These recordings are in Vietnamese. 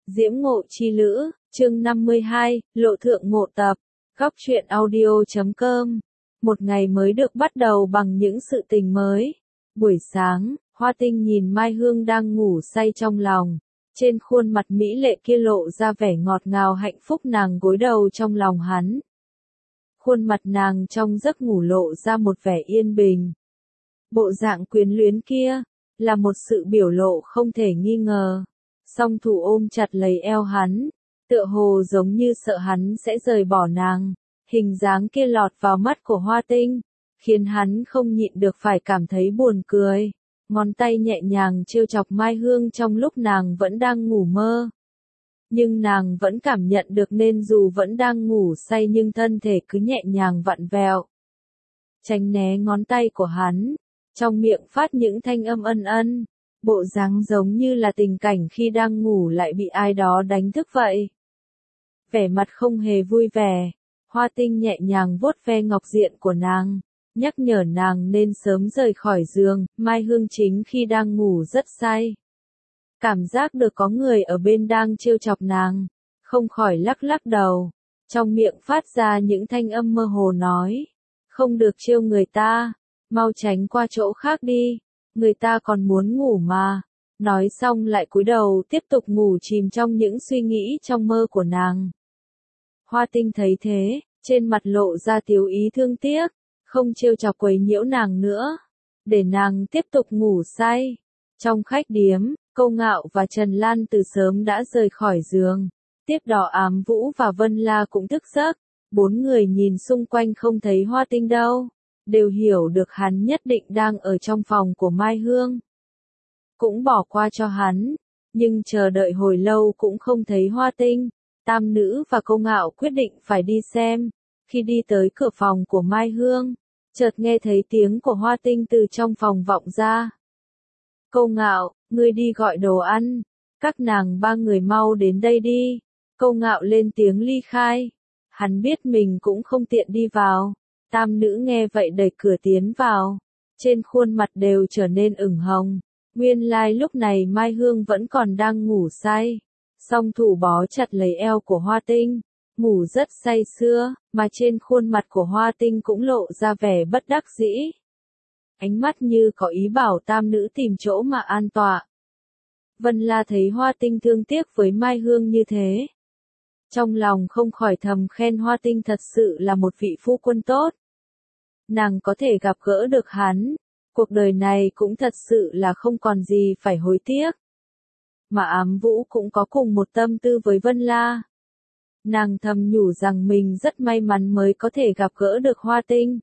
Diễm Ngộ Chi Lữ, chương 52, Lộ Thượng Ngộ Tập, Góc truyện audio.com. Một ngày mới được bắt đầu bằng những sự tình mới. Buổi sáng, Hoa Tinh nhìn Mai Hương đang ngủ say trong lòng. Trên khuôn mặt mỹ lệ kia lộ ra vẻ ngọt ngào hạnh phúc, nàng gối đầu trong lòng hắn. Khuôn mặt nàng trong giấc ngủ lộ ra một vẻ yên bình. Bộ dạng quyến luyến kia, là một sự biểu lộ không thể nghi ngờ. Song thủ ôm chặt lấy eo hắn, tựa hồ giống như sợ hắn sẽ rời bỏ nàng. Hình dáng kia lọt vào mắt của Hoa Tinh, khiến hắn không nhịn được phải cảm thấy buồn cười. Ngón tay nhẹ nhàng trêu chọc Mai Hương trong lúc nàng vẫn đang ngủ mơ. Nhưng nàng vẫn cảm nhận được nên dù vẫn đang ngủ say nhưng thân thể cứ nhẹ nhàng vặn vẹo. Tránh né ngón tay của hắn, trong miệng phát những thanh âm ân ân. Bộ dáng giống như là tình cảnh khi đang ngủ lại bị ai đó đánh thức vậy. Vẻ mặt không hề vui vẻ, Hoa Tinh nhẹ nhàng vuốt ve ngọc diện của nàng, nhắc nhở nàng nên sớm rời khỏi giường. Mai Hương chính khi đang ngủ rất say. Cảm giác được có người ở bên đang trêu chọc nàng, không khỏi lắc lắc đầu, trong miệng phát ra những thanh âm mơ hồ nói. Không được trêu người ta, mau tránh qua chỗ khác đi. Người ta còn muốn ngủ mà. Nói xong lại cúi đầu tiếp tục ngủ chìm trong những suy nghĩ trong mơ của nàng. Hoa Tinh thấy thế, trên mặt lộ ra tiếu ý thương tiếc, không trêu chọc quấy nhiễu nàng nữa, để nàng tiếp tục ngủ say. Trong khách điếm, Câu Ngạo và Trần Lan từ sớm đã rời khỏi giường. Tiếp đó Ám Vũ và Vân La cũng thức giấc. Bốn người nhìn xung quanh không thấy Hoa Tinh đâu, đều hiểu được hắn nhất định đang ở trong phòng của Mai Hương. Cũng bỏ qua cho hắn, nhưng chờ đợi hồi lâu cũng không thấy Hoa Tinh. Tam Nữ và Câu Ngạo quyết định phải đi xem. Khi đi tới cửa phòng của Mai Hương, chợt nghe thấy tiếng của Hoa Tinh từ trong phòng vọng ra. Câu Ngạo, ngươi đi gọi đồ ăn, các nàng ba người mau đến đây đi. Câu Ngạo lên tiếng ly khai. Hắn biết mình cũng không tiện đi vào. Tam Nữ nghe vậy đẩy cửa tiến vào. Trên khuôn mặt đều trở nên ửng hồng. Nguyên lai lúc này Mai Hương vẫn còn đang ngủ say. Song thủ bó chặt lấy eo của Hoa Tinh. Ngủ rất say sưa, mà trên khuôn mặt của Hoa Tinh cũng lộ ra vẻ bất đắc dĩ. Ánh mắt như có ý bảo Tam Nữ tìm chỗ mà an tọa. Vân La thấy Hoa Tinh thương tiếc với Mai Hương như thế, trong lòng không khỏi thầm khen Hoa Tinh thật sự là một vị phu quân tốt. Nàng có thể gặp gỡ được hắn, cuộc đời này cũng thật sự là không còn gì phải hối tiếc. Mà Ám Vũ cũng có cùng một tâm tư với Vân La. Nàng thầm nhủ rằng mình rất may mắn mới có thể gặp gỡ được Hoa Tinh.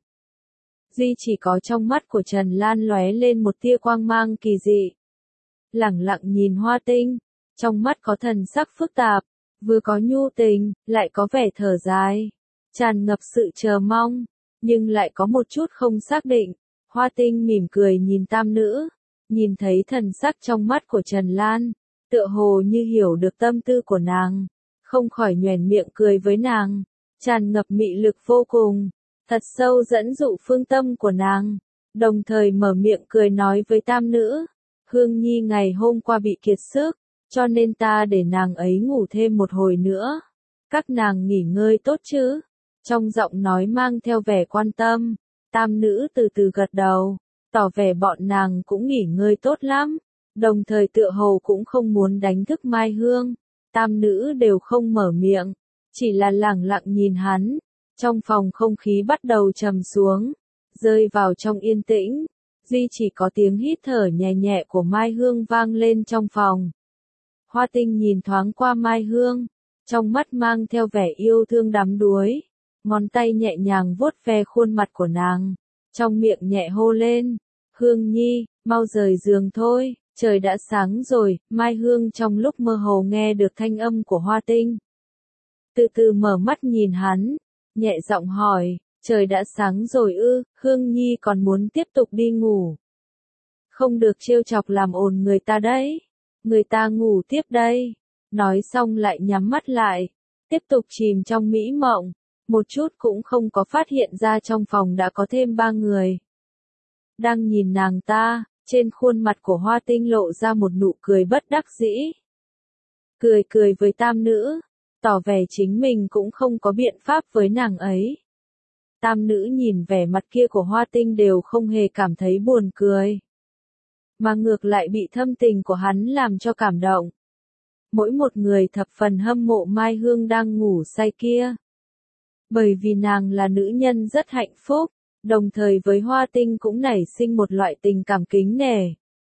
Duy chỉ có trong mắt của Trần Lan lóe lên một tia quang mang kỳ dị. Lẳng lặng nhìn Hoa Tinh, trong mắt có thần sắc phức tạp, vừa có nhu tình, lại có vẻ thở dài, tràn ngập sự chờ mong, nhưng lại có một chút không xác định. Hoa Tinh mỉm cười nhìn Tam Nữ, nhìn thấy thần sắc trong mắt của Trần Lan, tựa hồ như hiểu được tâm tư của nàng, không khỏi nhoẻn miệng cười với nàng, tràn ngập mị lực vô cùng, thật sâu dẫn dụ phương tâm của nàng, đồng thời mở miệng cười nói với Tam Nữ. Hương Nhi ngày hôm qua bị kiệt sức, cho nên ta để nàng ấy ngủ thêm một hồi nữa. Các nàng nghỉ ngơi tốt chứ? Trong giọng nói mang theo vẻ quan tâm, Tam Nữ từ từ gật đầu, tỏ vẻ bọn nàng cũng nghỉ ngơi tốt lắm, đồng thời tựa hồ cũng không muốn đánh thức Mai Hương. Tam Nữ đều không mở miệng, chỉ là lẳng lặng nhìn hắn. Trong phòng không khí bắt đầu trầm xuống, rơi vào trong yên tĩnh. Duy chỉ có tiếng hít thở nhẹ nhẹ của Mai Hương vang lên trong phòng. Hoa Tinh nhìn thoáng qua Mai Hương, trong mắt mang theo vẻ yêu thương đắm đuối, ngón tay nhẹ nhàng vuốt ve khuôn mặt của nàng, trong miệng nhẹ hô lên, Hương Nhi, mau rời giường thôi, trời đã sáng rồi. Mai Hương trong lúc mơ hồ nghe được thanh âm của Hoa Tinh, từ từ mở mắt nhìn hắn, nhẹ giọng hỏi, trời đã sáng rồi ư? Hương Nhi còn muốn tiếp tục đi ngủ. Không được trêu chọc làm ồn người ta đấy. Người ta ngủ tiếp đây. Nói xong lại nhắm mắt lại, tiếp tục chìm trong mỹ mộng, một chút cũng không có phát hiện ra trong phòng đã có thêm 3 người. Đang nhìn nàng ta, trên khuôn mặt của Hoa Tinh lộ ra một nụ cười bất đắc dĩ. cười cười với tam nữ, tỏ vẻ chính mình cũng không có biện pháp với nàng ấy. Tam nữ nhìn vẻ mặt kia của Hoa Tinh đều không hề cảm thấy buồn cười, mà ngược lại bị thâm tình của hắn làm cho cảm động. Mỗi một người thập phần hâm mộ Mai Hương đang ngủ say kia. Bởi vì nàng là nữ nhân rất hạnh phúc, đồng thời với Hoa Tinh cũng nảy sinh một loại tình cảm kính nể.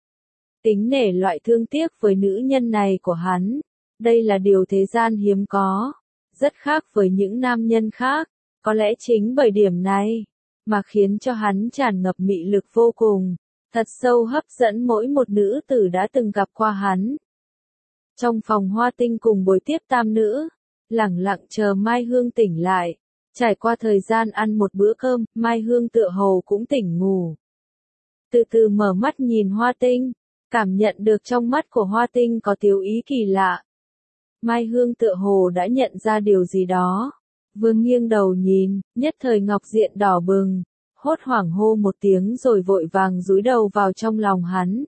Kính nể loại thương tiếc với nữ nhân này của hắn. Đây là điều thế gian hiếm có, rất khác với những nam nhân khác. Có lẽ chính bởi điểm này, mà khiến cho hắn tràn ngập mị lực vô cùng, thật sâu hấp dẫn mỗi một nữ tử đã từng gặp qua hắn. Trong phòng Hoa Tinh cùng buổi tiếp tam nữ, lẳng lặng chờ Mai Hương tỉnh lại. Trải qua thời gian ăn một bữa cơm, Mai Hương tựa hồ cũng tỉnh ngủ. Từ từ mở mắt nhìn Hoa Tinh, cảm nhận được trong mắt của Hoa Tinh có tiểu ý kỳ lạ. Mai Hương tựa hồ đã nhận ra điều gì đó. Vương nghiêng đầu nhìn, nhất thời ngọc diện đỏ bừng, hốt hoảng hô một tiếng rồi vội vàng dúi đầu vào trong lòng hắn.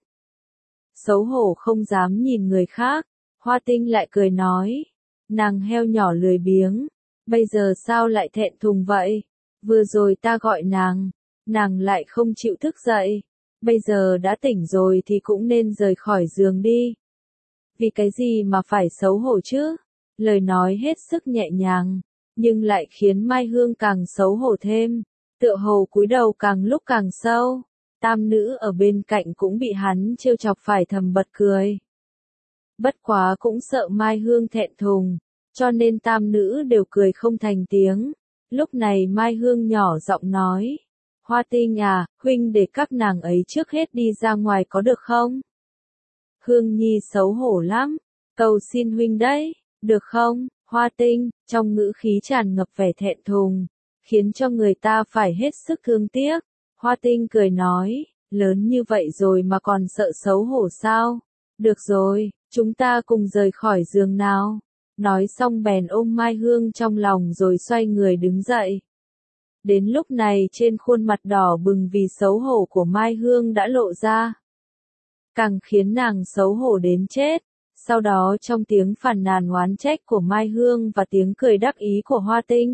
Xấu hổ không dám nhìn người khác, Hoa Tinh lại cười nói, nàng heo nhỏ lười biếng, bây giờ sao lại thẹn thùng vậy? Vừa rồi ta gọi nàng lại không chịu thức dậy, bây giờ đã tỉnh rồi thì cũng nên rời khỏi giường đi. Vì cái gì mà phải xấu hổ chứ? Lời nói hết sức nhẹ nhàng, nhưng lại khiến Mai Hương càng xấu hổ thêm, tựa hồ cúi đầu càng lúc càng sâu. Tam nữ ở bên cạnh cũng bị hắn trêu chọc phải thầm bật cười. Bất quá cũng sợ Mai Hương thẹn thùng, cho nên tam nữ đều cười không thành tiếng. Lúc này Mai Hương nhỏ giọng nói, Hoa Tinh à, huynh để các nàng ấy trước hết đi ra ngoài có được không? Hương Nhi xấu hổ lắm, cầu xin huynh đấy, được không? Hoa Tinh, trong ngữ khí tràn ngập vẻ thẹn thùng, khiến cho người ta phải hết sức thương tiếc. Hoa Tinh cười nói, lớn như vậy rồi mà còn sợ xấu hổ sao? Được rồi, chúng ta cùng rời khỏi giường nào. Nói xong bèn ôm Mai Hương trong lòng rồi xoay người đứng dậy. Đến lúc này trên khuôn mặt đỏ bừng vì xấu hổ của Mai Hương đã lộ ra. Càng khiến nàng xấu hổ đến chết. Sau đó trong tiếng phàn nàn oán trách của Mai Hương và tiếng cười đắc ý của Hoa Tinh,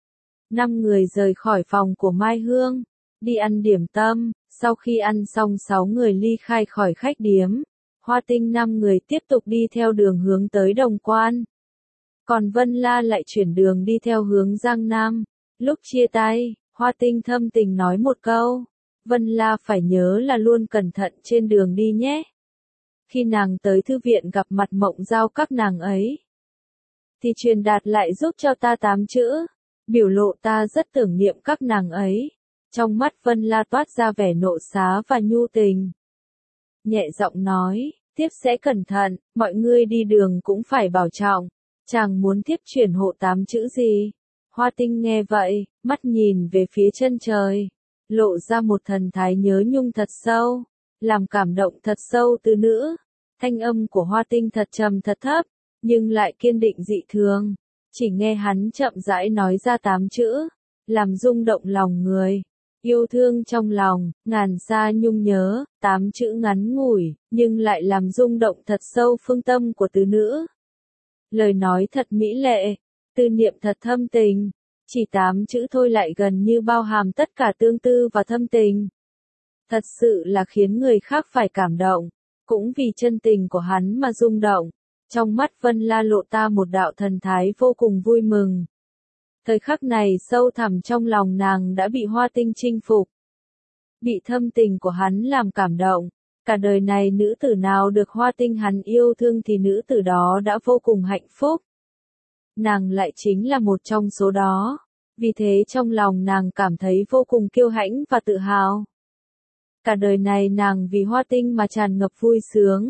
5 người rời khỏi phòng của Mai Hương, đi ăn điểm tâm. Sau khi ăn xong 6 người ly khai khỏi khách điếm, Hoa Tinh 5 người tiếp tục đi theo đường hướng tới Đồng Quan. Còn Vân La lại chuyển đường đi theo hướng Giang Nam. Lúc chia tay, Hoa Tinh thâm tình nói một câu, Vân La phải nhớ là luôn cẩn thận trên đường đi nhé. Khi nàng tới thư viện gặp mặt Mộng Giao các nàng ấy, thì truyền đạt lại giúp cho ta 8 chữ, biểu lộ ta rất tưởng niệm các nàng ấy. Trong mắt Vân La toát ra vẻ nộ xá và nhu tình. Nhẹ giọng nói, tiếp sẽ cẩn thận, mọi người đi đường cũng phải bảo trọng. Chàng muốn tiếp truyền hộ 8 chữ gì? Hoa Tinh nghe vậy, mắt nhìn về phía chân trời, lộ ra một thần thái nhớ nhung thật sâu, làm cảm động thật sâu từ nữ. Thanh âm của Hoa Tinh thật trầm thật thấp, nhưng lại kiên định dị thường. Chỉ nghe hắn chậm rãi nói ra 8 chữ, làm rung động lòng người. Yêu thương trong lòng, ngàn xa nhung nhớ, 8 chữ ngắn ngủi, nhưng lại làm rung động thật sâu phương tâm của tứ nữ. Lời nói thật mỹ lệ, tư niệm thật thâm tình, chỉ 8 chữ thôi lại gần như bao hàm tất cả tương tư và thâm tình. Thật sự là khiến người khác phải cảm động, cũng vì chân tình của hắn mà rung động. Trong mắt Vân La lộ ta một đạo thần thái vô cùng vui mừng. Thời khắc này sâu thẳm trong lòng nàng đã bị Hoa Tinh chinh phục. Bị thâm tình của hắn làm cảm động. Cả đời này nữ tử nào được Hoa Tinh hắn yêu thương thì nữ tử đó đã vô cùng hạnh phúc. Nàng lại chính là một trong số đó. Vì thế trong lòng nàng cảm thấy vô cùng kiêu hãnh và tự hào. Cả đời này nàng vì Hoa Tinh mà tràn ngập vui sướng.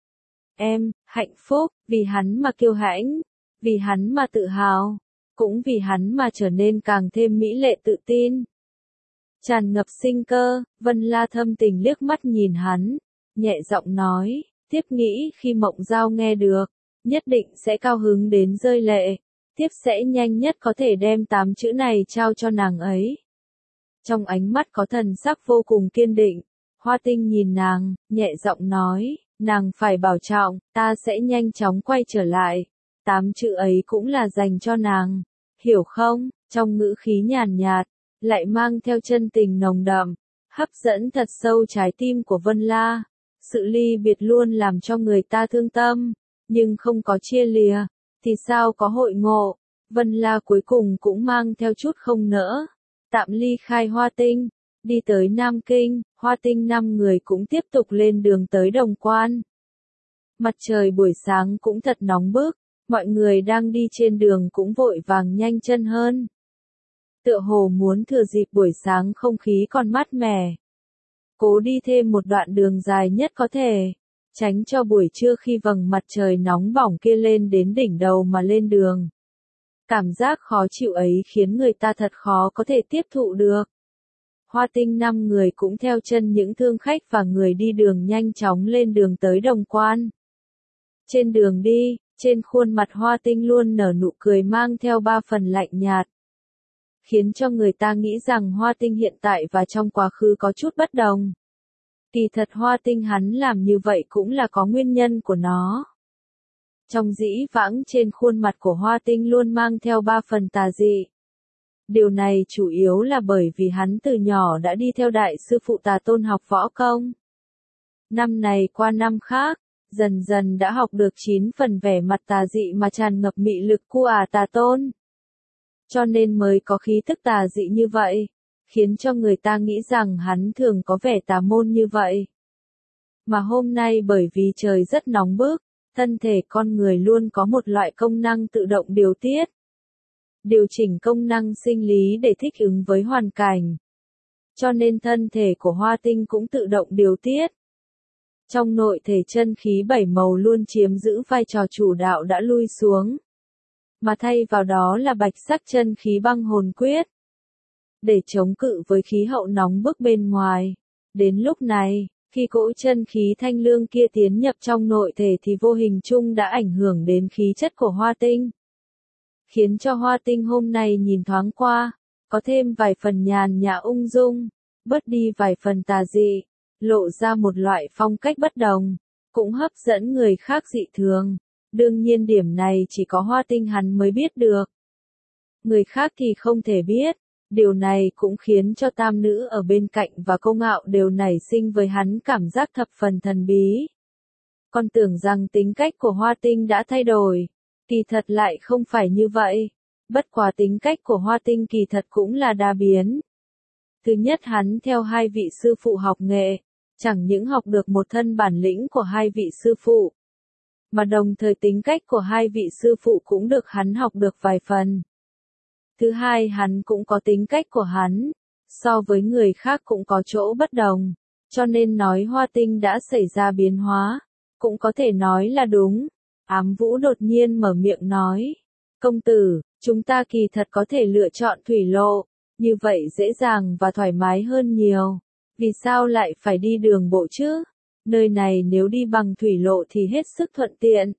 Em, hạnh phúc, vì hắn mà kiêu hãnh, vì hắn mà tự hào, cũng vì hắn mà trở nên càng thêm mỹ lệ tự tin. Tràn ngập sinh cơ, Vân La thâm tình liếc mắt nhìn hắn, nhẹ giọng nói, tiếp nghĩ khi Mộng Giao nghe được, nhất định sẽ cao hứng đến rơi lệ, tiếp sẽ nhanh nhất có thể đem 8 chữ này trao cho nàng ấy. Trong ánh mắt có thần sắc vô cùng kiên định, Hoa Tinh nhìn nàng, nhẹ giọng nói, Nàng phải bảo trọng, ta sẽ nhanh chóng quay trở lại. 8 chữ ấy cũng là dành cho nàng. Hiểu không? Trong ngữ khí nhàn nhạt, lại mang theo chân tình nồng đậm, hấp dẫn thật sâu trái tim của Vân La. Sự ly biệt luôn làm cho người ta thương tâm, nhưng không có chia lìa, thì sao có hội ngộ. Vân La cuối cùng cũng mang theo chút không nỡ, tạm ly khai Hoa Tinh, đi tới Nam Kinh. Hoa Tinh 5 người cũng tiếp tục lên đường tới Đồng Quan. Mặt trời buổi sáng cũng thật nóng bức, mọi người đang đi trên đường cũng vội vàng nhanh chân hơn. Tựa hồ muốn thừa dịp buổi sáng không khí còn mát mẻ, cố đi thêm một đoạn đường dài nhất có thể, tránh cho buổi trưa khi vầng mặt trời nóng bỏng kia lên đến đỉnh đầu mà lên đường. Cảm giác khó chịu ấy khiến người ta thật khó có thể tiếp thụ được. Hoa Tinh 5 người cũng theo chân những thương khách và người đi đường nhanh chóng lên đường tới Đồng Quan. Trên đường đi, trên khuôn mặt Hoa Tinh luôn nở nụ cười mang theo 3 phần lạnh nhạt, khiến cho người ta nghĩ rằng Hoa Tinh hiện tại và trong quá khứ có chút bất đồng. Kỳ thật Hoa Tinh hắn làm như vậy cũng là có nguyên nhân của nó. Trong dĩ vãng trên khuôn mặt của Hoa Tinh luôn mang theo 3 phần tà dị. Điều này chủ yếu là bởi vì hắn từ nhỏ đã đi theo đại sư phụ Tà Tôn học võ công. Năm này qua năm khác, dần dần đã học được 9 phần vẻ mặt tà dị mà tràn ngập mị lực của Tà Tôn. Cho nên mới có khí tức tà dị như vậy, khiến cho người ta nghĩ rằng hắn thường có vẻ tà môn như vậy. Mà hôm nay bởi vì trời rất nóng bức, thân thể con người luôn có một loại công năng tự động điều tiết. Điều chỉnh công năng sinh lý để thích ứng với hoàn cảnh. Cho nên thân thể của Hoa Tinh cũng tự động điều tiết. Trong nội thể chân khí 7 màu luôn chiếm giữ vai trò chủ đạo đã lui xuống. Mà thay vào đó là bạch sắc chân khí băng hồn quyết. Để chống cự với khí hậu nóng bức bên ngoài. Đến lúc này, khi cỗ chân khí thanh lương kia tiến nhập trong nội thể thì vô hình chung đã ảnh hưởng đến khí chất của Hoa Tinh. Khiến cho Hoa Tinh hôm nay nhìn thoáng qua, có thêm vài phần nhàn nhã ung dung, bớt đi vài phần tà dị, lộ ra một loại phong cách bất đồng, cũng hấp dẫn người khác dị thường. Đương nhiên điểm này chỉ có Hoa Tinh hắn mới biết được. Người khác thì không thể biết, điều này cũng khiến cho tam nữ ở bên cạnh và Cô Ngạo đều nảy sinh với hắn cảm giác thập phần thần bí. Còn tưởng rằng tính cách của Hoa Tinh đã thay đổi, kỳ thật lại không phải như vậy. Bất quá tính cách của Hoa Tinh kỳ thật cũng là đa biến. Thứ nhất hắn theo 2 vị sư phụ học nghệ, chẳng những học được một thân bản lĩnh của 2 vị sư phụ, mà đồng thời tính cách của 2 vị sư phụ cũng được hắn học được vài phần. Thứ hai hắn cũng có tính cách của hắn, so với người khác cũng có chỗ bất đồng, cho nên nói Hoa Tinh đã xảy ra biến hóa, cũng có thể nói là đúng. Ám Vũ đột nhiên mở miệng nói, công tử, chúng ta kỳ thật có thể lựa chọn thủy lộ, như vậy dễ dàng và thoải mái hơn nhiều. Vì sao lại phải đi đường bộ chứ? Nơi này nếu đi bằng thủy lộ thì hết sức thuận tiện.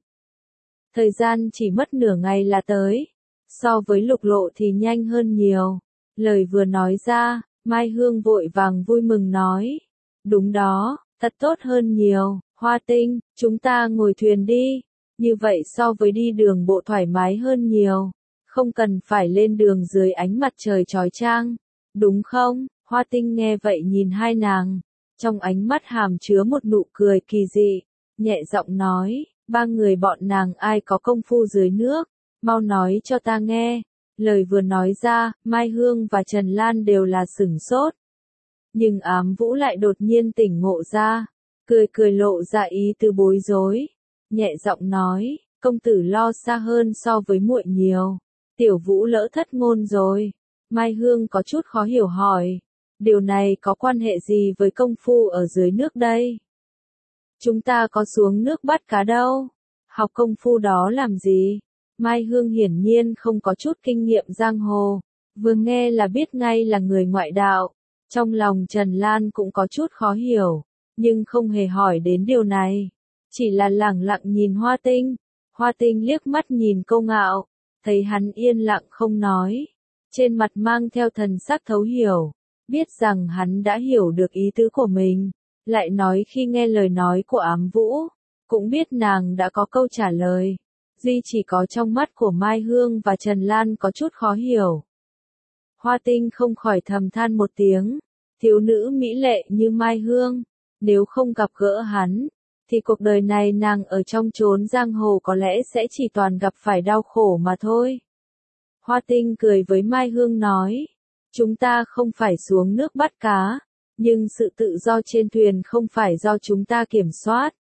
Thời gian chỉ mất nửa ngày là tới. So với lục lộ thì nhanh hơn nhiều. Lời vừa nói ra, Mai Hương vội vàng vui mừng nói. Đúng đó, thật tốt hơn nhiều. Hoa Tinh, chúng ta ngồi thuyền đi. Như vậy so với đi đường bộ thoải mái hơn nhiều. Không cần phải lên đường dưới ánh mặt trời chói chang. Đúng không? Hoa Tinh nghe vậy nhìn hai nàng. Trong ánh mắt hàm chứa một nụ cười kỳ dị. Nhẹ giọng nói, 3 người bọn nàng ai có công phu dưới nước. Mau nói cho ta nghe. Lời vừa nói ra, Mai Hương và Trần Lan đều là sửng sốt. Nhưng Ám Vũ lại đột nhiên tỉnh ngộ ra. Cười lộ ra ý tứ bối rối. Nhẹ giọng nói, công tử lo xa hơn so với muội nhiều. Tiểu Vũ lỡ thất ngôn rồi. Mai Hương có chút khó hiểu hỏi. Điều này có quan hệ gì với công phu ở dưới nước đây? Chúng ta có xuống nước bắt cá đâu. Học công phu đó làm gì? Mai Hương hiển nhiên không có chút kinh nghiệm giang hồ. Vừa nghe là biết ngay là người ngoại đạo. Trong lòng Trần Lan cũng có chút khó hiểu. Nhưng không hề hỏi đến điều này. Chỉ là lẳng lặng nhìn Hoa Tinh. Hoa Tinh liếc mắt nhìn Cô Ngạo. Thấy hắn yên lặng không nói. Trên mặt mang theo thần sắc thấu hiểu. Biết rằng hắn đã hiểu được ý tứ của mình. Lại nói khi nghe lời nói của Ám Vũ, cũng biết nàng đã có câu trả lời. Duy chỉ có trong mắt của Mai Hương và Trần Lan có chút khó hiểu. Hoa Tinh không khỏi thầm than một tiếng, thiếu nữ mỹ lệ như Mai Hương, nếu không gặp gỡ hắn, thì cuộc đời này nàng ở trong chốn giang hồ có lẽ sẽ chỉ toàn gặp phải đau khổ mà thôi. Hoa Tinh cười với Mai Hương nói, chúng ta không phải xuống nước bắt cá, nhưng sự tự do trên thuyền không phải do chúng ta kiểm soát.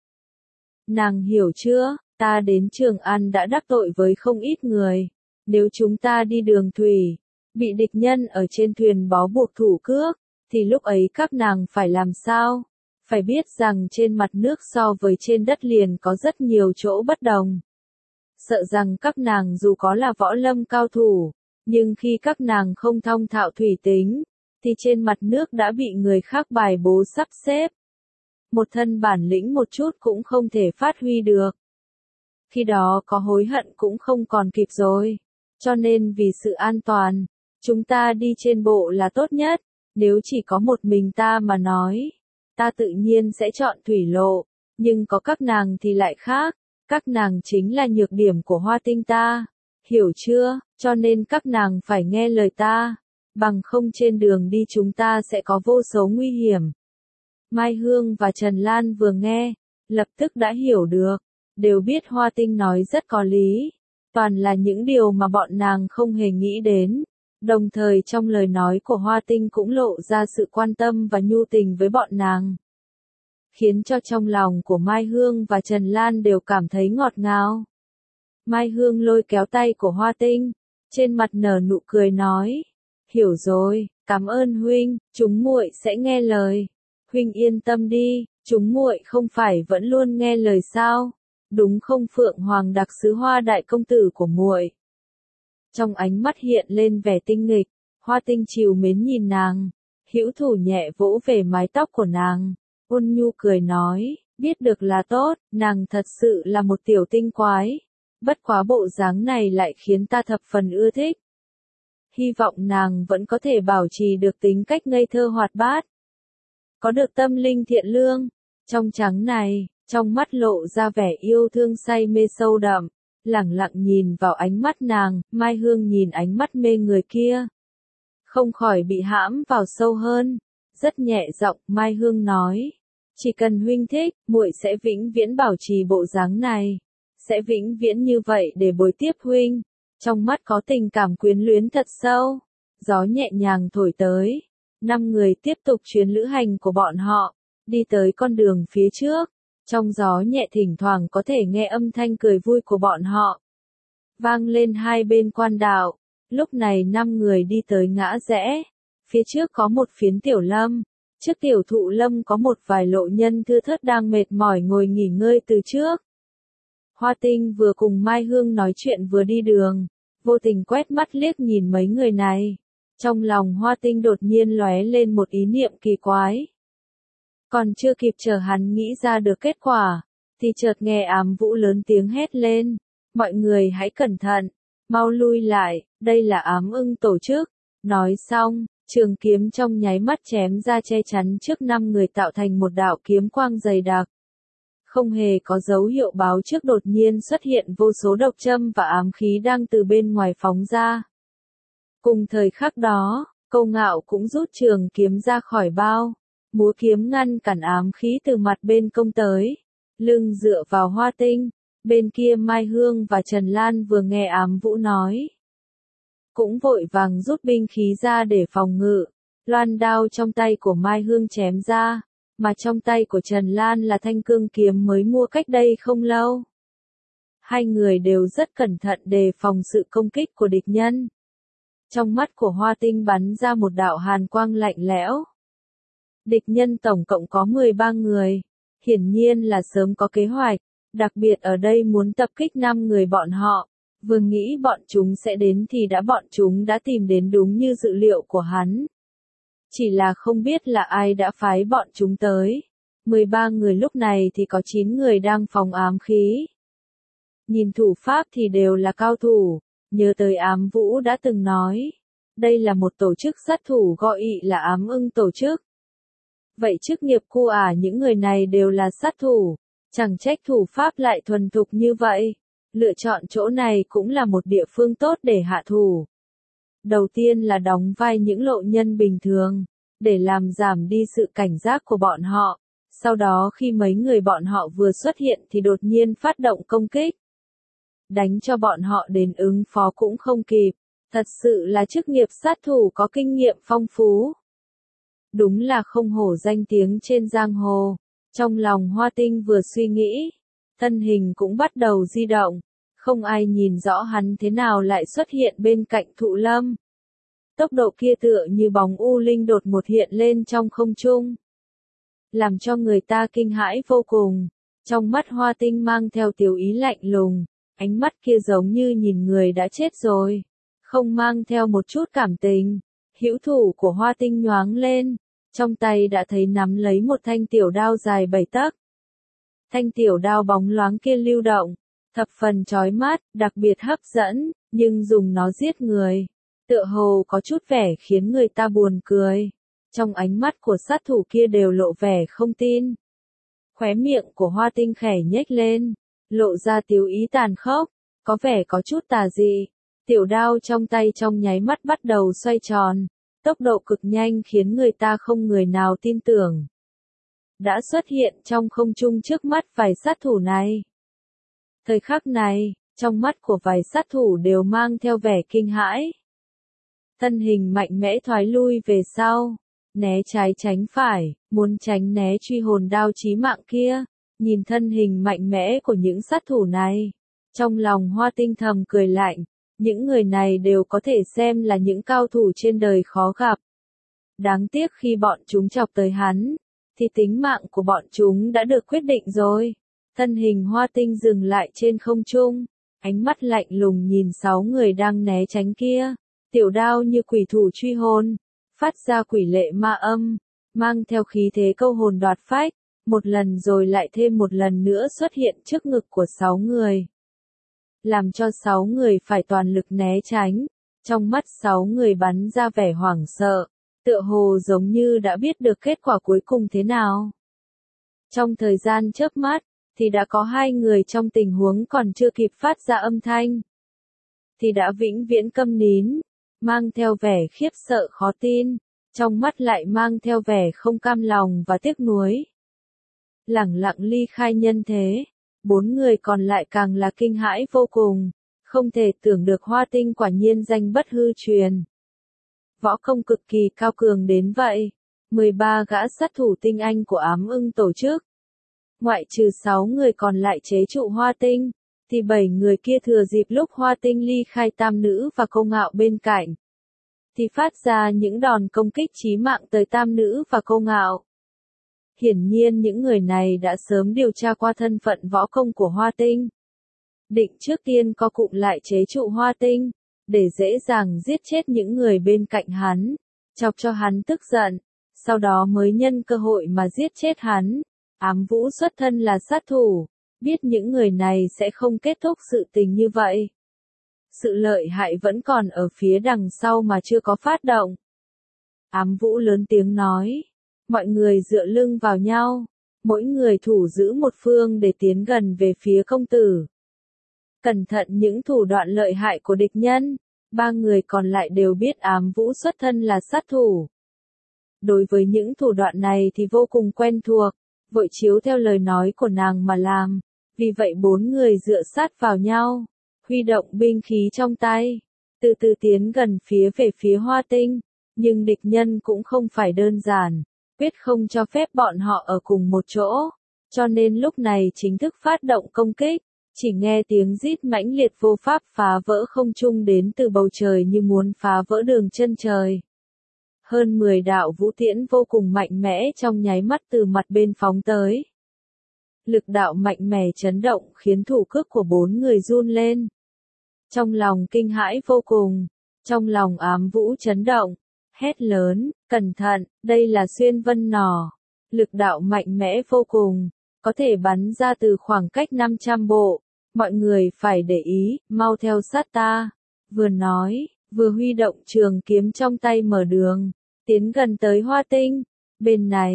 Nàng hiểu chưa, ta đến Trường An đã đắc tội với không ít người, nếu chúng ta đi đường thủy, bị địch nhân ở trên thuyền bó buộc thủ cước, thì lúc ấy các nàng phải làm sao? Phải biết rằng trên mặt nước so với trên đất liền có rất nhiều chỗ bất đồng. Sợ rằng các nàng dù có là võ lâm cao thủ, nhưng khi các nàng không thông thạo thủy tính, thì trên mặt nước đã bị người khác bài bố sắp xếp. Một thân bản lĩnh một chút cũng không thể phát huy được. Khi đó có hối hận cũng không còn kịp rồi. Cho nên vì sự an toàn, chúng ta đi trên bộ là tốt nhất. Nếu chỉ có một mình ta mà nói, ta tự nhiên sẽ chọn thủy lộ, nhưng có các nàng thì lại khác. Các nàng chính là nhược điểm của Hoa Tinh ta, hiểu chưa? Cho nên các nàng phải nghe lời ta, bằng không trên đường đi chúng ta sẽ có vô số nguy hiểm. Mai Hương và Trần Lan vừa nghe, lập tức đã hiểu được, đều biết Hoa Tinh nói rất có lý, toàn là những điều mà bọn nàng không hề nghĩ đến. Đồng thời trong lời nói của Hoa Tinh cũng lộ ra sự quan tâm và nhu tình với bọn nàng, khiến cho trong lòng của Mai Hương và Trần Lan đều cảm thấy ngọt ngào. Mai Hương lôi kéo tay của Hoa Tinh, trên mặt nở nụ cười nói, hiểu rồi, cảm ơn huynh, chúng muội sẽ nghe lời. Huynh yên tâm đi, chúng muội không phải vẫn luôn nghe lời sao? Đúng không Phượng Hoàng đặc sứ Hoa đại công tử của muội? Trong ánh mắt hiện lên vẻ tinh nghịch, Hoa Tinh trìu mến nhìn nàng, hữu thủ nhẹ vỗ về mái tóc của nàng, ôn nhu cười nói, biết được là tốt, nàng thật sự là một tiểu tinh quái, bất quá bộ dáng này lại khiến ta thập phần ưa thích. Hy vọng nàng vẫn có thể bảo trì được tính cách ngây thơ hoạt bát, có được tâm linh thiện lương. Trong trắng này, trong mắt lộ ra vẻ yêu thương say mê sâu đậm, lẳng lặng nhìn vào ánh mắt nàng. Mai Hương nhìn ánh mắt mê người kia, không khỏi bị hãm vào sâu hơn, rất nhẹ giọng Mai Hương nói, chỉ cần huynh thích, muội sẽ vĩnh viễn bảo trì bộ dáng này, sẽ vĩnh viễn như vậy để bồi tiếp huynh. Trong mắt có tình cảm quyến luyến thật sâu, gió nhẹ nhàng thổi tới. 5 người tiếp tục chuyến lữ hành của bọn họ, đi tới con đường phía trước, trong gió nhẹ thỉnh thoảng có thể nghe âm thanh cười vui của bọn họ, vang lên hai bên quan đạo. Lúc này 5 người đi tới ngã rẽ, phía trước có một phiến tiểu lâm, trước tiểu thụ lâm có một vài lộ nhân thưa thớt đang mệt mỏi ngồi nghỉ ngơi từ trước. Hoa Tinh vừa cùng Mai Hương nói chuyện vừa đi đường, vô tình quét mắt liếc nhìn mấy người này. Trong lòng Hoa Tinh đột nhiên lóe lên một ý niệm kỳ quái. Còn chưa kịp chờ hắn nghĩ ra được kết quả, thì chợt nghe Ám Vũ lớn tiếng hét lên, mọi người hãy cẩn thận, mau lui lại, đây là Ám Ưng tổ chức. Nói xong, trường kiếm trong nháy mắt chém ra che chắn trước 5 người tạo thành một đạo kiếm quang dày đặc. Không hề có dấu hiệu báo trước đột nhiên xuất hiện vô số độc châm và ám khí đang từ bên ngoài phóng ra. Cùng thời khắc đó, Câu Ngạo cũng rút trường kiếm ra khỏi bao, múa kiếm ngăn cản ám khí từ mặt bên công tới, lưng dựa vào Hoa Tinh. Bên kia Mai Hương và Trần Lan vừa nghe Ám Vũ nói, cũng vội vàng rút binh khí ra để phòng ngự. Loan đao trong tay của Mai Hương chém ra, mà trong tay của Trần Lan là thanh cương kiếm mới mua cách đây không lâu. Hai người đều rất cẩn thận đề phòng sự công kích của địch nhân. Trong mắt của Hoa Tinh bắn ra một đạo hàn quang lạnh lẽo. Địch nhân tổng cộng có 13 người, hiển nhiên là sớm có kế hoạch, đặc biệt ở đây muốn tập kích 5 người bọn họ. Vừa nghĩ bọn chúng sẽ đến thì bọn chúng đã tìm đến đúng như dự liệu của hắn. Chỉ là không biết là ai đã phái bọn chúng tới. 13 người lúc này thì có 9 người đang phòng ám khí. Nhìn thủ pháp thì đều là cao thủ, nhớ tới Ám Vũ đã từng nói. Đây là một tổ chức sát thủ gọi là Ám Ưng tổ chức. Vậy chức nghiệp cu những người này đều là sát thủ, chẳng trách thủ pháp lại thuần thục như vậy. Lựa chọn chỗ này cũng là một địa phương tốt để hạ thủ. Đầu tiên là đóng vai những lộ nhân bình thường, để làm giảm đi sự cảnh giác của bọn họ. Sau đó khi mấy người bọn họ vừa xuất hiện thì đột nhiên phát động công kích. Đánh cho bọn họ đến ứng phó cũng không kịp. Thật sự là chức nghiệp sát thủ có kinh nghiệm phong phú. Đúng là không hổ danh tiếng trên giang hồ. Trong lòng Hoa Tinh vừa suy nghĩ, thân hình cũng bắt đầu di động. Không ai nhìn rõ hắn thế nào lại xuất hiện bên cạnh Thụ Lâm. Tốc độ kia tựa như bóng u linh đột ngột hiện lên trong không trung, làm cho người ta kinh hãi vô cùng. Trong mắt Hoa Tinh mang theo tiểu ý lạnh lùng, ánh mắt kia giống như nhìn người đã chết rồi, không mang theo một chút cảm tình. Hữu thủ của Hoa Tinh nhoáng lên, trong tay đã thấy nắm lấy một thanh tiểu đao dài 7 tấc. Thanh tiểu đao bóng loáng kia lưu động, thập phần chói mắt, đặc biệt hấp dẫn, nhưng dùng nó giết người, tựa hồ có chút vẻ khiến người ta buồn cười. Trong ánh mắt của sát thủ kia đều lộ vẻ không tin. Khóe miệng của Hoa Tinh khẽ nhếch lên, lộ ra tiểu ý tàn khốc, có vẻ có chút tà dị. Tiểu đao trong tay trong nháy mắt bắt đầu xoay tròn, tốc độ cực nhanh khiến người ta không người nào tin tưởng. Đã xuất hiện trong không trung trước mắt vài sát thủ này. Thời khắc này, trong mắt của vài sát thủ đều mang theo vẻ kinh hãi. Thân hình mạnh mẽ thoái lui về sau, né trái tránh phải, muốn tránh né truy hồn đao chí mạng kia. Nhìn thân hình mạnh mẽ của những sát thủ này, trong lòng Hoa Tinh thầm cười lạnh. Những người này đều có thể xem là những cao thủ trên đời khó gặp. Đáng tiếc khi bọn chúng chọc tới hắn, thì tính mạng của bọn chúng đã được quyết định rồi. Thân hình Hoa Tinh dừng lại trên không trung, ánh mắt lạnh lùng nhìn 6 người đang né tránh kia. Tiểu đao như quỷ thủ truy hồn, phát ra quỷ lệ ma âm, mang theo khí thế câu hồn đoạt phách, một lần rồi lại thêm một lần nữa xuất hiện trước ngực của 6 người. Làm cho 6 người phải toàn lực né tránh, trong mắt 6 người bắn ra vẻ hoảng sợ, tựa hồ giống như đã biết được kết quả cuối cùng thế nào. Trong thời gian chớp mắt, thì đã có 2 người trong tình huống còn chưa kịp phát ra âm thanh, thì đã vĩnh viễn câm nín, mang theo vẻ khiếp sợ khó tin, trong mắt lại mang theo vẻ không cam lòng và tiếc nuối. Lẳng lặng ly khai nhân thế. 4 người còn lại càng là kinh hãi vô cùng, không thể tưởng được Hoa Tinh quả nhiên danh bất hư truyền. Võ công cực kỳ cao cường đến vậy. 13 gã sát thủ tinh anh của Ám Ưng tổ chức. Ngoại trừ 6 người còn lại chế trụ Hoa Tinh, thì 7 người kia thừa dịp lúc Hoa Tinh ly khai tam nữ và Câu Ngạo bên cạnh, thì phát ra những đòn công kích chí mạng tới tam nữ và Câu Ngạo. Hiển nhiên những người này đã sớm điều tra qua thân phận võ công của Hoa Tinh. Định trước tiên co cụm lại chế trụ Hoa Tinh, để dễ dàng giết chết những người bên cạnh hắn, chọc cho hắn tức giận, sau đó mới nhân cơ hội mà giết chết hắn. Ám Vũ xuất thân là sát thủ, biết những người này sẽ không kết thúc sự tình như vậy. Sự lợi hại vẫn còn ở phía đằng sau mà chưa có phát động. Ám Vũ lớn tiếng nói. Mọi người dựa lưng vào nhau, mỗi người thủ giữ một phương để tiến gần về phía công tử. Cẩn thận những thủ đoạn lợi hại của địch nhân, 3 người còn lại đều biết Ám Vũ xuất thân là sát thủ. Đối với những thủ đoạn này thì vô cùng quen thuộc, vội chiếu theo lời nói của nàng mà làm. Vì vậy 4 người dựa sát vào nhau, huy động binh khí trong tay, từ từ tiến gần về phía Hoa Tinh. Nhưng địch nhân cũng không phải đơn giản, quyết không cho phép bọn họ ở cùng một chỗ, cho nên lúc này chính thức phát động công kích. Chỉ nghe tiếng rít mãnh liệt vô pháp phá vỡ không trung đến từ bầu trời như muốn phá vỡ đường chân trời. Hơn 10 đạo vũ tiễn vô cùng mạnh mẽ trong nháy mắt từ mặt bên phóng tới. Lực đạo mạnh mẽ chấn động khiến thủ cước của 4 người run lên. Trong lòng kinh hãi vô cùng, trong lòng Ám Vũ chấn động, hét lớn, cẩn thận, đây là xuyên vân nỏ. Lực đạo mạnh mẽ vô cùng, có thể bắn ra từ khoảng cách 500 bộ. Mọi người phải để ý, mau theo sát ta. Vừa nói, vừa huy động trường kiếm trong tay mở đường, tiến gần tới Hoa Tinh. Bên này,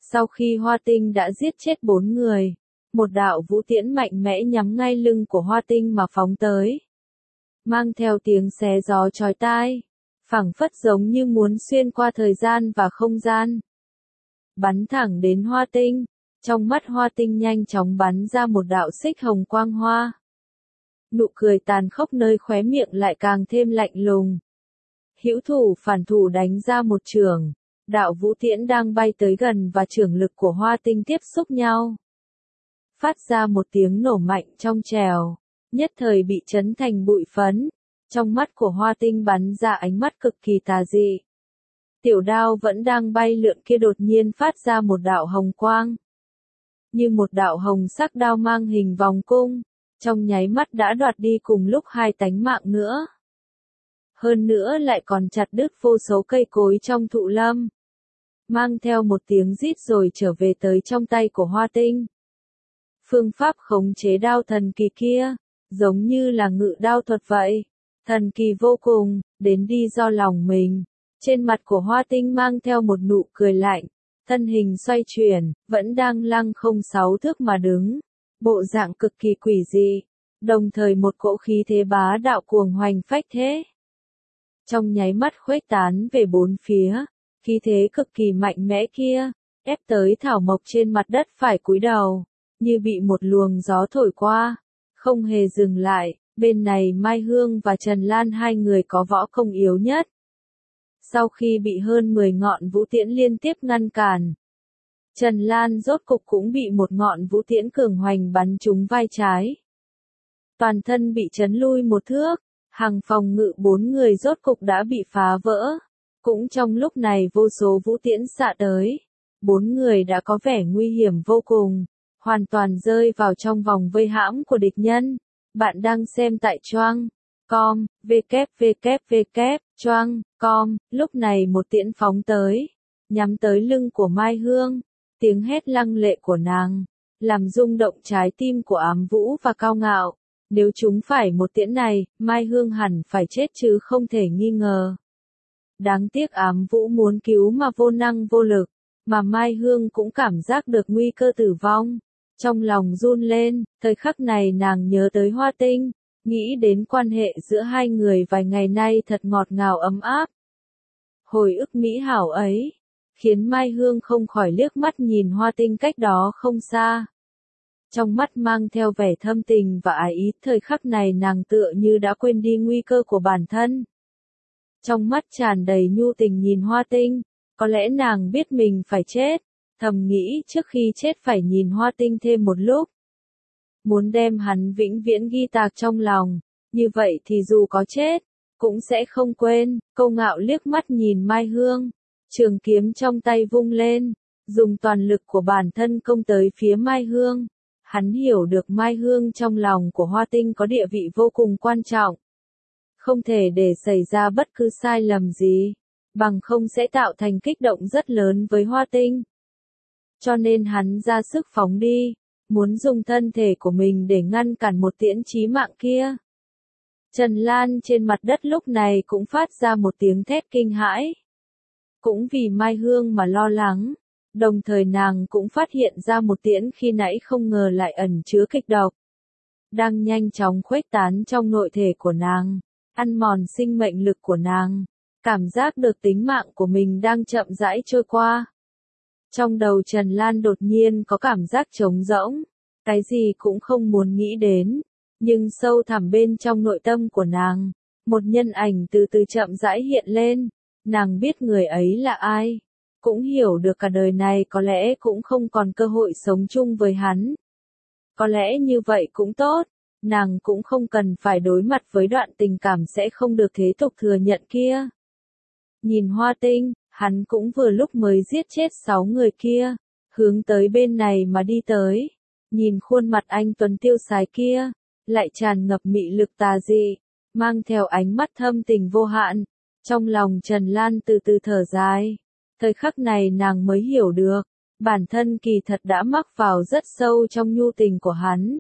Sau khi Hoa Tinh đã giết chết 4 người, một đạo vũ tiễn mạnh mẽ nhắm ngay lưng của Hoa Tinh mà phóng tới. Mang theo tiếng xé gió chói tai, phảng phất giống như muốn xuyên qua thời gian và không gian. Bắn thẳng đến Hoa Tinh, trong mắt Hoa Tinh nhanh chóng bắn ra một đạo xích hồng quang hoa. Nụ cười tàn khốc nơi khóe miệng lại càng thêm lạnh lùng. Hữu thủ phản thủ đánh ra một chưởng, đạo vũ tiễn đang bay tới gần và chưởng lực của Hoa Tinh tiếp xúc nhau. Phát ra một tiếng nổ mạnh trong trèo, nhất thời bị chấn thành bụi phấn. Trong mắt của Hoa Tinh bắn ra ánh mắt cực kỳ tà dị. Tiểu đao vẫn đang bay lượn kia đột nhiên phát ra một đạo hồng quang. Như một đạo hồng sắc đao mang hình vòng cung, trong nháy mắt đã đoạt đi cùng lúc 2 tánh mạng nữa. Hơn nữa lại còn chặt đứt vô số cây cối trong thụ lâm. Mang theo một tiếng rít rồi trở về tới trong tay của Hoa Tinh. Phương pháp khống chế đao thần kỳ kia, giống như là ngự đao thuật vậy. Thần kỳ vô cùng, đến đi do lòng mình. Trên mặt của Hoa Tinh mang theo một nụ cười lạnh, thân hình xoay chuyển, vẫn đang lăng không 6 thước mà đứng. Bộ dạng cực kỳ quỷ dị, đồng thời một cỗ khí thế bá đạo cuồng hoành phách thế. Trong nháy mắt khuếch tán về 4 phía, khí thế cực kỳ mạnh mẽ kia, ép tới thảo mộc trên mặt đất phải cúi đầu, như bị một luồng gió thổi qua, không hề dừng lại. Bên này Mai Hương và Trần Lan 2 người có võ công yếu nhất. Sau khi bị hơn 10 ngọn vũ tiễn liên tiếp ngăn cản, Trần Lan rốt cục cũng bị một ngọn vũ tiễn cường hoành bắn trúng vai trái. Toàn thân bị chấn lui 1 thước, hàng phòng ngự 4 người rốt cục đã bị phá vỡ. Cũng trong lúc này vô số vũ tiễn xạ tới, 4 người đã có vẻ nguy hiểm vô cùng, hoàn toàn rơi vào trong vòng vây hãm của địch nhân. Bạn đang xem tại Choang.com, www.choang.com, lúc này một tiễn phóng tới, nhắm tới lưng của Mai Hương, tiếng hét lăng lệ của nàng, làm rung động trái tim của Ám Vũ và Cao Ngạo. Nếu chúng phải một tiễn này, Mai Hương hẳn phải chết chứ không thể nghi ngờ. Đáng tiếc Ám Vũ muốn cứu mà vô năng vô lực, mà Mai Hương cũng cảm giác được nguy cơ tử vong. Trong lòng run lên, thời khắc này nàng nhớ tới Hoa Tinh, nghĩ đến quan hệ giữa 2 người vài ngày nay thật ngọt ngào ấm áp. Hồi ức mỹ hảo ấy, khiến Mai Hương không khỏi liếc mắt nhìn Hoa Tinh cách đó không xa. Trong mắt mang theo vẻ thâm tình và ái ý, thời khắc này nàng tựa như đã quên đi nguy cơ của bản thân. Trong mắt tràn đầy nhu tình nhìn Hoa Tinh, có lẽ nàng biết mình phải chết. Thầm nghĩ trước khi chết phải nhìn Hoa Tinh thêm một lúc. Muốn đem hắn vĩnh viễn ghi tạc trong lòng, như vậy thì dù có chết, cũng sẽ không quên. Câu Ngạo liếc mắt nhìn Mai Hương, trường kiếm trong tay vung lên, dùng toàn lực của bản thân công tới phía Mai Hương. Hắn hiểu được Mai Hương trong lòng của Hoa Tinh có địa vị vô cùng quan trọng. Không thể để xảy ra bất cứ sai lầm gì, bằng không sẽ tạo thành kích động rất lớn với Hoa Tinh. Cho nên hắn ra sức phóng đi, muốn dùng thân thể của mình để ngăn cản một tiễn chí mạng kia. Trần Lan trên mặt đất lúc này cũng phát ra một tiếng thét kinh hãi. Cũng vì Mai Hương mà lo lắng, đồng thời nàng cũng phát hiện ra một tiễn khi nãy không ngờ lại ẩn chứa kịch độc. Đang nhanh chóng khuếch tán trong nội thể của nàng, ăn mòn sinh mệnh lực của nàng, cảm giác được tính mạng của mình đang chậm rãi trôi qua. Trong đầu Trần Lan đột nhiên có cảm giác trống rỗng, cái gì cũng không muốn nghĩ đến, nhưng sâu thẳm bên trong nội tâm của nàng, một nhân ảnh từ từ chậm rãi hiện lên, nàng biết người ấy là ai, cũng hiểu được cả đời này có lẽ cũng không còn cơ hội sống chung với hắn. Có lẽ như vậy cũng tốt, nàng cũng không cần phải đối mặt với đoạn tình cảm sẽ không được thế tục thừa nhận kia. Nhìn Hoa Tinh, hắn cũng vừa lúc mới giết chết 6 người kia, hướng tới bên này mà đi tới. Nhìn khuôn mặt anh tuấn tiêu sái kia, lại tràn ngập mị lực tà dị, mang theo ánh mắt thâm tình vô hạn. Trong lòng Trần Lan từ từ thở dài. Thời khắc này nàng mới hiểu được, bản thân kỳ thật đã mắc vào rất sâu trong nhu tình của hắn.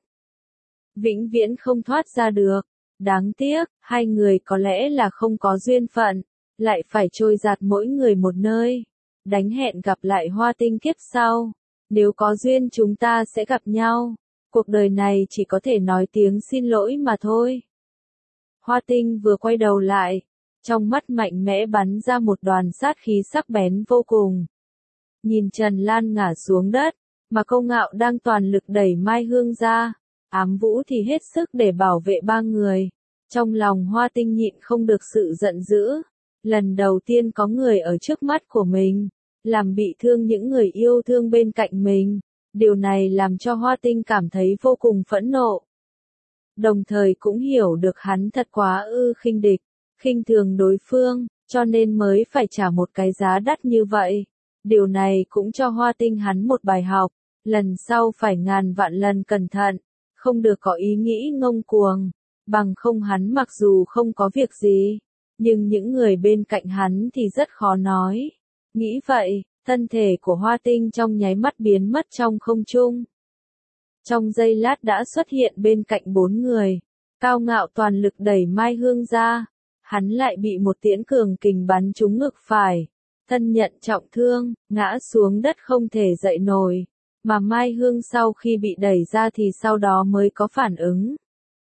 Vĩnh viễn không thoát ra được. Đáng tiếc, 2 người có lẽ là không có duyên phận, lại phải trôi giạt mỗi người một nơi. đánh hẹn gặp lại Hoa Tinh kiếp sau. Nếu có duyên chúng ta sẽ gặp nhau. Cuộc đời này chỉ có thể nói tiếng xin lỗi mà thôi. Hoa Tinh vừa quay đầu lại, trong mắt mạnh mẽ bắn ra một đoàn sát khí sắc bén vô cùng. Nhìn Trần Lan ngã xuống đất, mà Câu Ngạo đang toàn lực đẩy Mai Hương ra, Ám Vũ thì hết sức để bảo vệ ba người. Trong lòng Hoa Tinh nhịn không được sự giận dữ. Lần đầu tiên có người ở trước mắt của mình, làm bị thương những người yêu thương bên cạnh mình. Điều này làm cho Hoa Tinh cảm thấy vô cùng phẫn nộ. Đồng thời cũng hiểu được hắn thật quá khinh địch, khinh thường đối phương, cho nên mới phải trả một cái giá đắt như vậy. Điều này cũng cho Hoa Tinh hắn một bài học, lần sau phải ngàn vạn lần cẩn thận, không được có ý nghĩ ngông cuồng, bằng không hắn mặc dù không có việc gì, nhưng những người bên cạnh hắn thì rất khó nói. Nghĩ vậy, thân thể của Hoa Tinh trong nháy mắt biến mất trong không trung. Trong giây lát đã xuất hiện bên cạnh bốn người, Cao Ngạo toàn lực đẩy Mai Hương ra, hắn lại bị một tiễn cường kình bắn trúng ngực phải, thân nhận trọng thương, ngã xuống đất không thể dậy nổi, mà Mai Hương sau khi bị đẩy ra thì sau đó mới có phản ứng.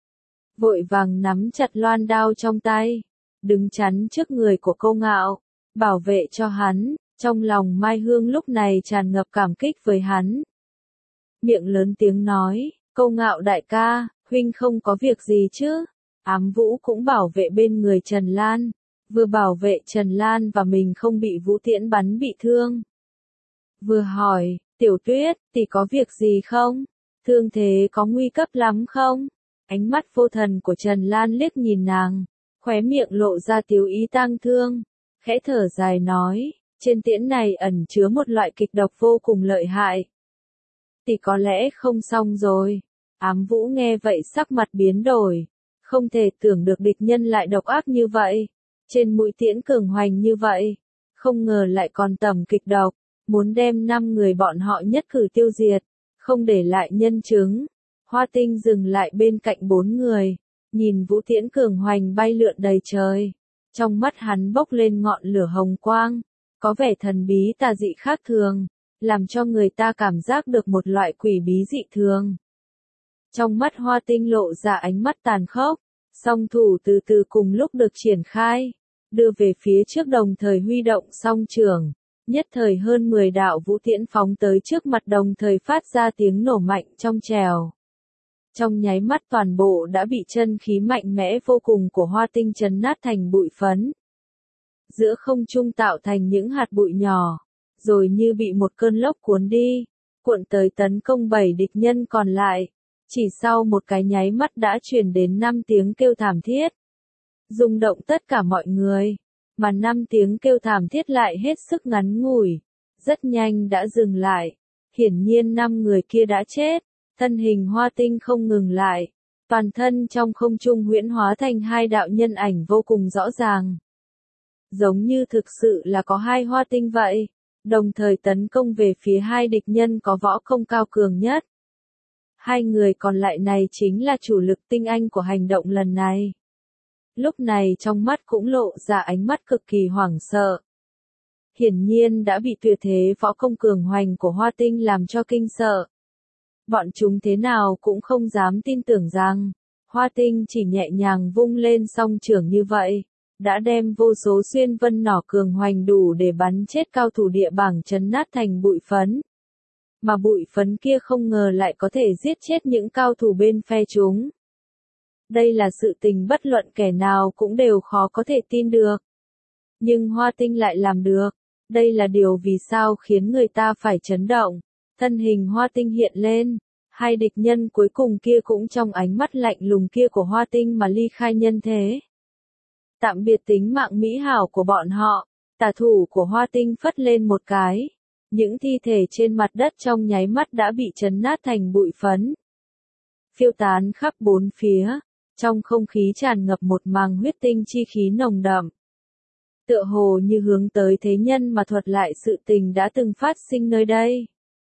Vội vàng nắm chặt loan đao trong tay, đứng chắn trước người của Câu Ngạo, bảo vệ cho hắn. Trong lòng Mai Hương lúc này tràn ngập cảm kích với hắn. Miệng lớn tiếng nói, Câu Ngạo đại ca, huynh không có việc gì chứ? Ám Vũ cũng bảo vệ bên người Trần Lan, vừa bảo vệ Trần Lan và mình không bị vũ tiễn bắn bị thương. Vừa hỏi, Tiểu Tuyết, tỷ có việc gì không? Thương thế có nguy cấp lắm không? Ánh mắt vô thần của Trần Lan liếc nhìn nàng, khóe miệng lộ ra tiếu ý tang thương, khẽ thở dài nói. Trên tiễn này ẩn chứa một loại kịch độc vô cùng lợi hại. Tỷ có lẽ không xong rồi. Ám Vũ nghe vậy sắc mặt biến đổi. Không thể tưởng được địch nhân lại độc ác như vậy. Trên mũi tiễn cường hoành như vậy. Không ngờ lại còn tầm kịch độc. Muốn đem 5 người bọn họ nhất cử tiêu diệt. Không để lại nhân chứng. Hoa Tinh dừng lại bên cạnh 4 người. Nhìn vũ tiễn cường hoành bay lượn đầy trời. Trong mắt hắn bốc lên ngọn lửa hồng quang. Có vẻ thần bí tà dị khác thường, làm cho người ta cảm giác được một loại quỷ bí dị thường. Trong mắt Hoa Tinh lộ ra ánh mắt tàn khốc, song thủ từ từ cùng lúc được triển khai, đưa về phía trước đồng thời huy động song trường, nhất thời hơn 10 đạo vũ tiễn phóng tới trước mặt đồng thời phát ra tiếng nổ mạnh trong trèo. Trong nháy mắt toàn bộ đã bị chân khí mạnh mẽ vô cùng của Hoa Tinh chấn nát thành bụi phấn. Giữa không trung tạo thành những hạt bụi nhỏ, rồi như bị một cơn lốc cuốn đi, cuộn tới tấn công 7 địch nhân còn lại. Chỉ sau một cái nháy mắt đã truyền đến 5 tiếng kêu thảm thiết, rung động tất cả mọi người, mà 5 tiếng kêu thảm thiết lại hết sức ngắn ngủi, rất nhanh đã dừng lại. Hiển nhiên 5 người kia đã chết, thân hình Hoa Tinh không ngừng lại, toàn thân trong không trung huyễn hóa thành 2 đạo nhân ảnh vô cùng rõ ràng. Giống như thực sự là có 2 Hoa Tinh vậy, đồng thời tấn công về phía 2 địch nhân có võ công cao cường nhất. 2 người còn lại này chính là chủ lực tinh anh của hành động lần này. Lúc này trong mắt cũng lộ ra ánh mắt cực kỳ hoảng sợ. Hiển nhiên đã bị tuyệt thế võ công cường hoành của Hoa Tinh làm cho kinh sợ. Bọn chúng thế nào cũng không dám tin tưởng rằng, Hoa Tinh chỉ nhẹ nhàng vung lên song trưởng như vậy, đã đem vô số xuyên vân nỏ cường hoành đủ để bắn chết cao thủ địa bảng chấn nát thành bụi phấn. Mà bụi phấn kia không ngờ lại có thể giết chết những cao thủ bên phe chúng. Đây là sự tình bất luận kẻ nào cũng đều khó có thể tin được. Nhưng Hoa Tinh lại làm được. Đây là điều vì sao khiến người ta phải chấn động. Thân hình Hoa Tinh hiện lên. 2 địch nhân cuối cùng kia cũng trong ánh mắt lạnh lùng kia của Hoa Tinh mà ly khai nhân thế. Tạm biệt tính mạng mỹ hảo của bọn họ. Tả thủ của Hoa Tinh phất lên một cái. Những thi thể trên mặt đất trong nháy mắt đã bị chấn nát thành bụi phấn. Phiêu tán khắp bốn phía. Trong không khí tràn ngập một màng huyết tinh chi khí nồng đậm. Tựa hồ như hướng tới thế nhân mà thuật lại sự tình đã từng phát sinh nơi đây.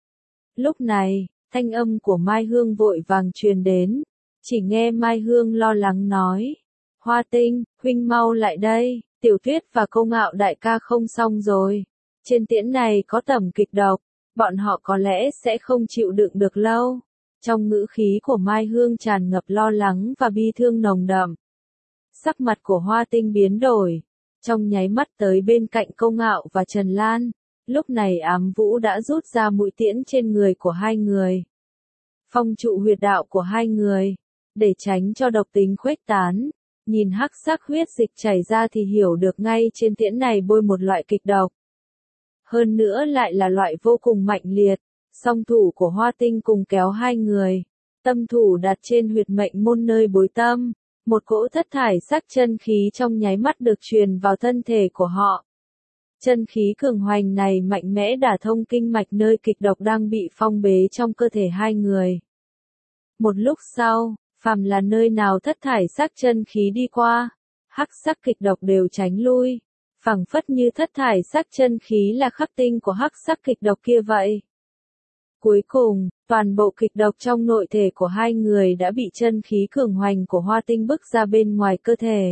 Lúc này, thanh âm của Mai Hương vội vàng truyền đến. Chỉ nghe Mai Hương lo lắng nói. Hoa Tinh, huynh mau lại đây, Tiểu Tuyết và Câu Ngạo đại ca không xong rồi. Trên tiễn này có tẩm kịch độc, bọn họ có lẽ sẽ không chịu đựng được lâu. Trong ngữ khí của Mai Hương tràn ngập lo lắng và bi thương nồng đậm. Sắc mặt của Hoa Tinh biến đổi, trong nháy mắt tới bên cạnh Câu Ngạo và Trần Lan. Lúc này Ám Vũ đã rút ra mũi tiễn trên người của hai người. Phong trụ huyệt đạo của hai người, để tránh cho độc tính khuếch tán. Nhìn hắc sắc huyết dịch chảy ra thì hiểu được ngay trên tiễn này bôi một loại kịch độc. Hơn nữa lại là loại vô cùng mạnh liệt. Song thủ của Hoa Tinh cùng kéo hai người. Tâm thủ đặt trên huyệt mệnh môn nơi bối tâm. Một cỗ thất thải sắc chân khí trong nháy mắt được truyền vào thân thể của họ. Chân khí cường hoành này mạnh mẽ đả thông kinh mạch nơi kịch độc đang bị phong bế trong cơ thể hai người. Một lúc sau, phàm là nơi nào thất thải sắc chân khí đi qua, hắc sắc kịch độc đều tránh lui, phảng phất như thất thải sắc chân khí là khắc tinh của hắc sắc kịch độc kia vậy. Cuối cùng, toàn bộ kịch độc trong nội thể của hai người đã bị chân khí cường hoành của Hoa Tinh bức ra bên ngoài cơ thể.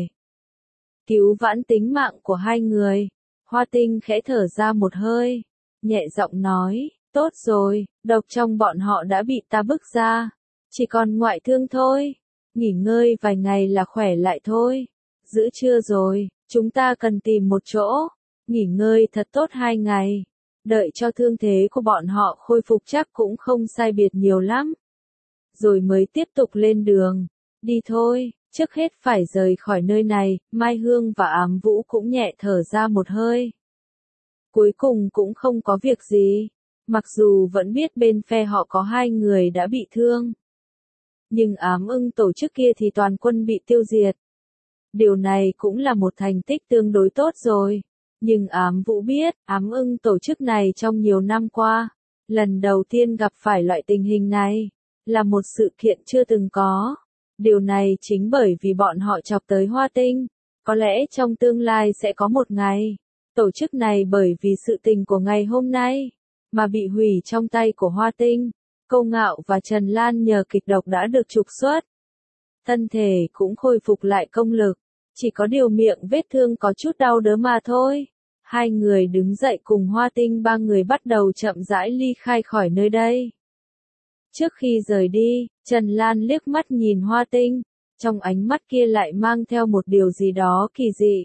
Cứu vãn tính mạng của hai người, Hoa Tinh khẽ thở ra một hơi, nhẹ giọng nói, tốt rồi, độc trong bọn họ đã bị ta bức ra, chỉ còn ngoại thương thôi, nghỉ ngơi vài ngày là khỏe lại thôi. Giữa trưa rồi, chúng ta cần tìm một chỗ, nghỉ ngơi thật tốt 2 ngày. Đợi cho thương thế của bọn họ khôi phục chắc cũng không sai biệt nhiều lắm. Rồi mới tiếp tục lên đường. Đi thôi, trước hết phải rời khỏi nơi này. Mai Hương và Ám Vũ cũng nhẹ thở ra một hơi. Cuối cùng cũng không có việc gì. Mặc dù vẫn biết bên phe họ có 2 người đã bị thương. Nhưng Ám Ưng tổ chức kia thì toàn quân bị tiêu diệt. Điều này cũng là một thành tích tương đối tốt rồi. Nhưng Ám Vũ biết, Ám Ưng tổ chức này trong nhiều năm qua, lần đầu tiên gặp phải loại tình hình này, là một sự kiện chưa từng có. Điều này chính bởi vì bọn họ chọc tới Hoa Tinh. Có lẽ trong tương lai sẽ có một ngày, tổ chức này bởi vì sự tình của ngày hôm nay, mà bị hủy trong tay của Hoa Tinh. Câu Ngạo và Trần Lan nhờ kịch độc đã được trục xuất. Thân thể cũng khôi phục lại công lực. Chỉ có điều miệng vết thương có chút đau đớn mà thôi. Hai người đứng dậy cùng Hoa Tinh 3 người bắt đầu chậm rãi ly khai khỏi nơi đây. Trước khi rời đi, Trần Lan liếc mắt nhìn Hoa Tinh, trong ánh mắt kia lại mang theo một điều gì đó kỳ dị.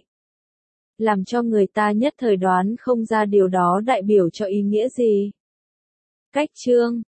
Làm cho người ta nhất thời đoán không ra điều đó đại biểu cho ý nghĩa gì. Cách chương